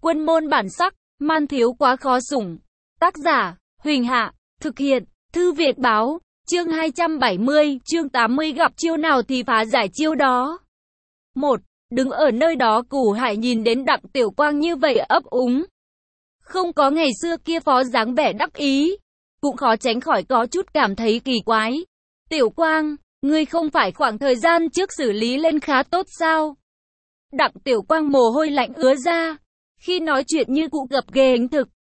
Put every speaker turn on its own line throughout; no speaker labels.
Quân môn bản sắc, man thiếu quá khó sủng. Tác giả, Huỳnh Hạ, thực hiện, Thư Việt Báo, chương 270, chương 80 gặp chiêu nào thì phá giải chiêu đó. 1. Đứng ở nơi đó Củ Hải nhìn đến Đặng Tiểu Quang như vậy ấp úng. Không có ngày xưa kia phó dáng vẻ đắc ý, cũng khó tránh khỏi có chút cảm thấy kỳ quái. Tiểu Quang, ngươi không phải khoảng thời gian trước xử lý lên khá tốt sao? Đặng Tiểu Quang mồ hôi lạnh ứa ra, khi nói chuyện như cụ gập ghề hình thực.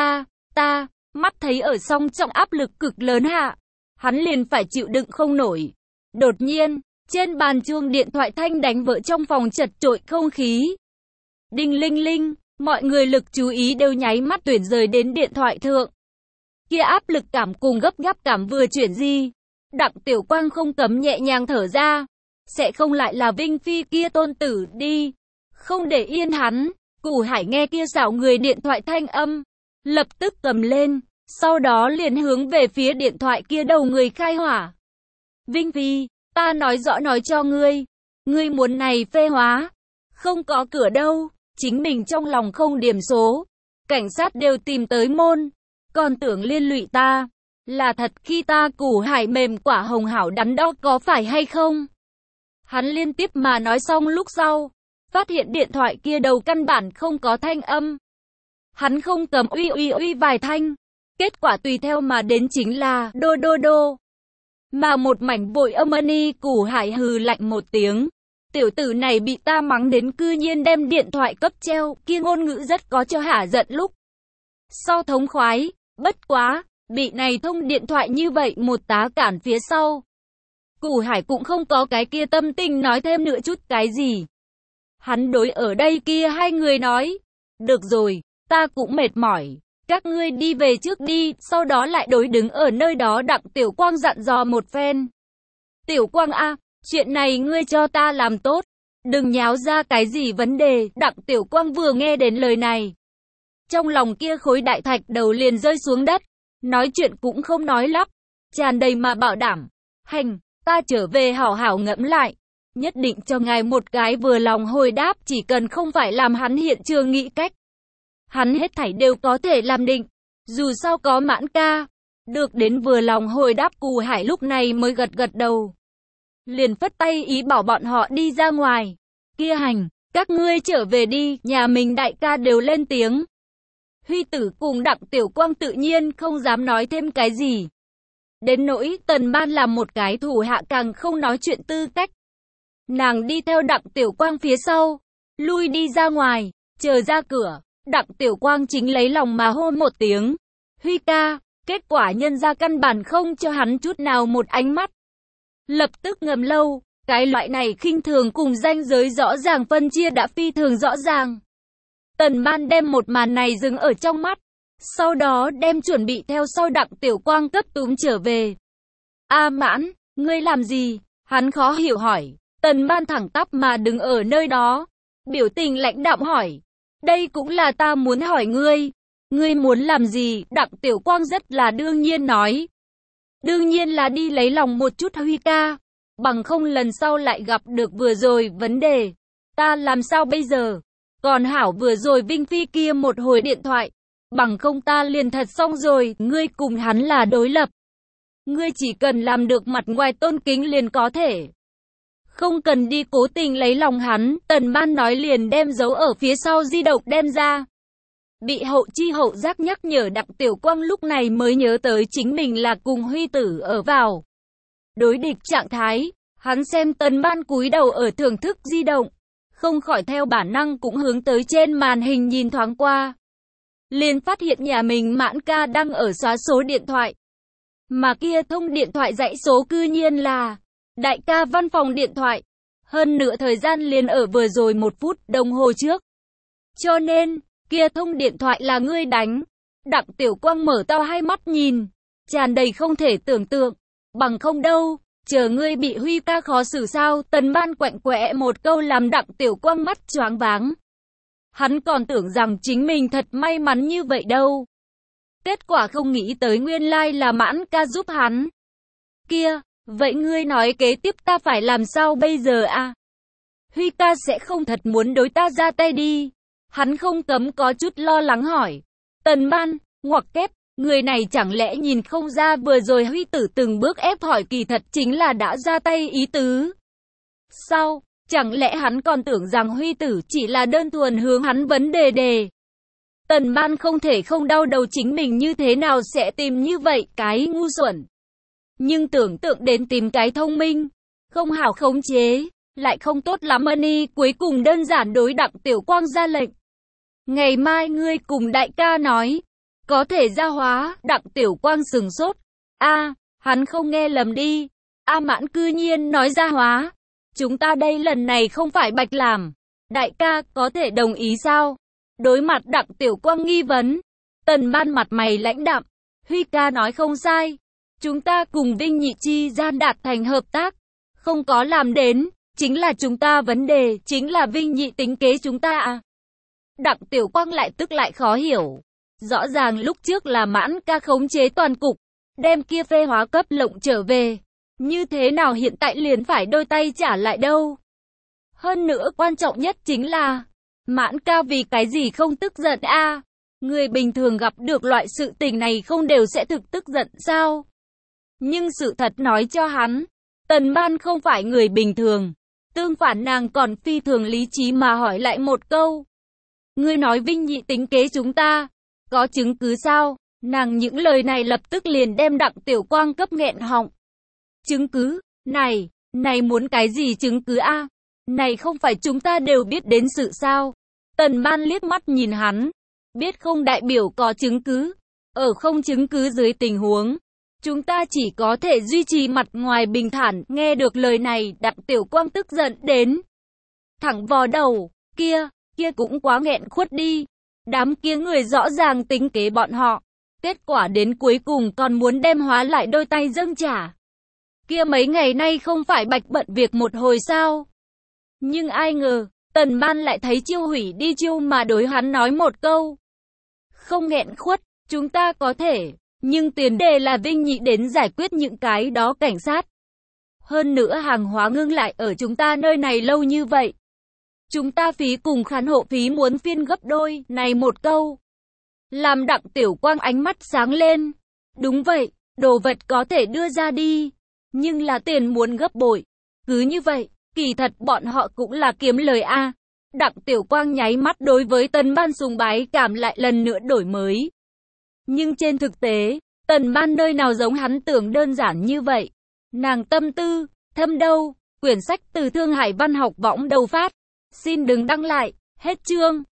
Ta, mắt thấy ở song trọng áp lực cực lớn hạ, hắn liền phải chịu đựng không nổi. Đột nhiên, trên bàn chuông điện thoại thanh đánh vỡ trong phòng chật chội không khí. Đinh linh linh, mọi người lực chú ý đều nháy mắt tuyển rời đến điện thoại thượng. Kia áp lực cảm cùng gấp gáp cảm vừa chuyển gì. Đặng Tiểu Quang không cấm nhẹ nhàng thở ra. Sẽ không lại là Vinh Phi kia tôn tử đi. Không để yên hắn. Củ Hải nghe kia xảo người điện thoại thanh âm, lập tức cầm lên, sau đó liền hướng về phía điện thoại kia đầu người khai hỏa. Vinh Phi, ta nói rõ nói cho ngươi muốn này phê hóa, không có cửa đâu, chính mình trong lòng không điểm số, cảnh sát đều tìm tới môn, còn tưởng liên lụy ta, là thật khi ta Củ Hải mềm quả hồng hảo đắn đo có phải hay không? Hắn liên tiếp mà nói xong lúc sau, phát hiện điện thoại kia đầu căn bản không có thanh âm. Hắn không cầm uy vài thanh, kết quả tùy theo mà đến chính là đô. Mà một mảnh vội âm ani. Củ Hải hừ lạnh một tiếng. Tiểu tử này bị ta mắng đến cư nhiên đem điện thoại cấp treo, kia ngôn ngữ rất có cho hả giận lúc sau thống khoái, bất quá, bị này thông điện thoại như vậy một tá cản phía sau. Củ Hải cũng không có cái kia tâm tình nói thêm nữa chút cái gì. Hắn đối ở đây kia hai người nói, được rồi, ta cũng mệt mỏi, các ngươi đi về trước đi, sau đó lại đối đứng ở nơi đó. Đặng Tiểu Quang dặn dò một phen. Tiểu Quang a, chuyện này ngươi cho ta làm tốt, đừng nháo ra cái gì vấn đề. Đặng Tiểu Quang vừa nghe đến lời này, trong lòng kia khối đại thạch đầu liền rơi xuống đất, nói chuyện cũng không nói lắp, tràn đầy mà bảo đảm, hành, ta trở về hảo hảo ngẫm lại. Nhất định cho ngài một cái vừa lòng hồi đáp, chỉ cần không phải làm hắn hiện trường nghĩ cách. Hắn hết thảy đều có thể làm định, dù sao có Mãn ca. Được đến vừa lòng hồi đáp, Củ Hải lúc này mới gật đầu. Liền phất tay ý bảo bọn họ đi ra ngoài. Kia hành, các ngươi trở về đi, nhà mình đại ca đều lên tiếng. Huy Tử cùng Đặng Tiểu Quang tự nhiên không dám nói thêm cái gì. Đến nỗi Tần Ban là một cái thủ hạ càng không nói chuyện tư cách. Nàng đi theo Đặng Tiểu Quang phía sau, lui đi ra ngoài, chờ ra cửa, Đặng Tiểu Quang chính lấy lòng mà hô một tiếng, Huy ca, kết quả nhân ra căn bản không cho hắn chút nào một ánh mắt. Lập tức ngầm lâu, cái loại này khinh thường cùng ranh giới rõ ràng phân chia đã phi thường rõ ràng. Tần Ban đem một màn này dừng ở trong mắt, sau đó đem chuẩn bị theo sau Đặng Tiểu Quang cấp túm trở về. A Mãn, ngươi làm gì? Hắn khó hiểu hỏi. Tần Ban thẳng tắp mà đứng ở nơi đó, biểu tình lãnh đạm hỏi, đây cũng là ta muốn hỏi ngươi muốn làm gì? Đặng Tiểu Quang rất là đương nhiên nói, đương nhiên là đi lấy lòng một chút Huy ca, bằng không lần sau lại gặp được vừa rồi vấn đề, ta làm sao bây giờ? Còn hảo vừa rồi Vinh Phi kia một hồi điện thoại, bằng không ta liền thật xong rồi. Ngươi cùng hắn là đối lập, ngươi chỉ cần làm được mặt ngoài tôn kính liền có thể, không cần đi cố tình lấy lòng hắn. Tần Ban nói liền đem giấu ở phía sau di động đem ra. Bị hậu chi hậu giác nhắc nhở, Đặng Tiểu Quang lúc này mới nhớ tới chính mình là cùng Huy Tử ở vào đối địch trạng thái. Hắn xem Tần Ban cúi đầu ở thưởng thức di động, không khỏi theo bản năng cũng hướng tới trên màn hình nhìn thoáng qua. Liền phát hiện nhà mình Mãn ca đang ở xóa số điện thoại. Mà kia thông điện thoại dãy số cư nhiên là đại ca văn phòng điện thoại. Hơn nửa thời gian liền ở vừa rồi 1 phút đồng hồ trước. Cho nên, kia thông điện thoại là ngươi đánh. Đặng Tiểu Quang mở to hai mắt nhìn, tràn đầy không thể tưởng tượng. Bằng không đâu, chờ ngươi bị Huy ca khó xử sao? Tần Ban quạnh quẽ một câu làm Đặng Tiểu Quang mắt choáng váng. Hắn còn tưởng rằng chính mình thật may mắn như vậy đâu. Kết quả không nghĩ tới nguyên lai là Mãn ca giúp hắn. Kia, vậy ngươi nói kế tiếp ta phải làm sao bây giờ a? Huy ca sẽ không thật muốn đối ta ra tay đi. Hắn không cấm có chút lo lắng hỏi. Tần Ban, ngoặc kép, người này chẳng lẽ nhìn không ra vừa rồi Huy Tử từng bước ép hỏi kỳ thật chính là đã ra tay ý tứ. Sao, chẳng lẽ hắn còn tưởng rằng Huy Tử chỉ là đơn thuần hướng hắn vấn đề. Tần Ban không thể không đau đầu chính mình như thế nào sẽ tìm như vậy cái ngu xuẩn. Nhưng tưởng tượng đến tìm cái thông minh, không hảo khống chế, lại không tốt lắm y cuối cùng đơn giản đối Đặng Tiểu Quang ra lệnh. Ngày mai ngươi cùng đại ca nói, có thể gia hóa. Đặng Tiểu Quang sừng sốt. Hắn không nghe lầm đi. A Mãn cư nhiên nói gia hóa. Chúng ta đây lần này không phải bạch làm. Đại ca có thể đồng ý sao? Đối mặt Đặng Tiểu Quang nghi vấn, Tần Ban mặt mày lãnh đạm. Huy ca nói không sai. Chúng ta cùng Vinh Nhị chi gian đạt thành hợp tác. Không có làm đến, chính là chúng ta vấn đề, chính là Vinh Nhị tính kế chúng ta à? Đặng Tiểu Quang lại tức lại khó hiểu. Rõ ràng lúc trước là Mãn ca khống chế toàn cục, đem kia phê hóa cấp lộng trở về. Như thế nào hiện tại liền phải đôi tay trả lại đâu? Hơn nữa quan trọng nhất chính là, Mãn ca vì cái gì không tức giận a? Người bình thường gặp được loại sự tình này không đều sẽ thực tức giận sao? Nhưng sự thật nói cho hắn, Tần Ban không phải người bình thường. Tương phản nàng còn phi thường lý trí mà hỏi lại một câu. Ngươi nói Vinh Nhị tính kế chúng ta, có chứng cứ sao? Nàng những lời này lập tức liền đem Đặng Tiểu Quang cấp nghẹn họng. Chứng cứ? Này muốn cái gì chứng cứ a? Này không phải chúng ta đều biết đến sự sao? Tần Ban liếc mắt nhìn hắn, biết không đại biểu có chứng cứ. Ở không chứng cứ dưới tình huống, chúng ta chỉ có thể duy trì mặt ngoài bình thản. Nghe được lời này, Đặng Tiểu Quang tức giận đến thẳng vò đầu. Kia cũng quá nghẹn khuất đi. Đám kia người rõ ràng tính kế bọn họ. Kết quả đến cuối cùng còn muốn đem hóa lại đôi tay dâng trả. Kia mấy ngày nay không phải bạch bận việc một hồi sao? Nhưng ai ngờ, Tần Ban lại thấy chiêu hủy đi chiêu mà đối hắn nói một câu. Không nghẹn khuất, chúng ta có thể, nhưng tiền đề là Vinh Nhị đến giải quyết những cái đó cảnh sát. Hơn nữa hàng hóa ngưng lại ở chúng ta nơi này lâu như vậy. Chúng ta phí cùng khán hộ phí muốn phiên gấp đôi, này một câu. Làm Đặng Tiểu Quang ánh mắt sáng lên. Đúng vậy, đồ vật có thể đưa ra đi, nhưng là tiền muốn gấp bội. Cứ như vậy, kỳ thật bọn họ cũng là kiếm lời a. Đặng Tiểu Quang nháy mắt đối với Tần Ban sùng bái cảm lại lần nữa đổi mới. Nhưng trên thực tế, Tần Ban nơi nào giống hắn tưởng đơn giản như vậy. Nàng tâm tư, thâm đâu. Quyển sách từ Thương Hải Văn học võng đầu phát. Xin đừng đăng lại, hết chương.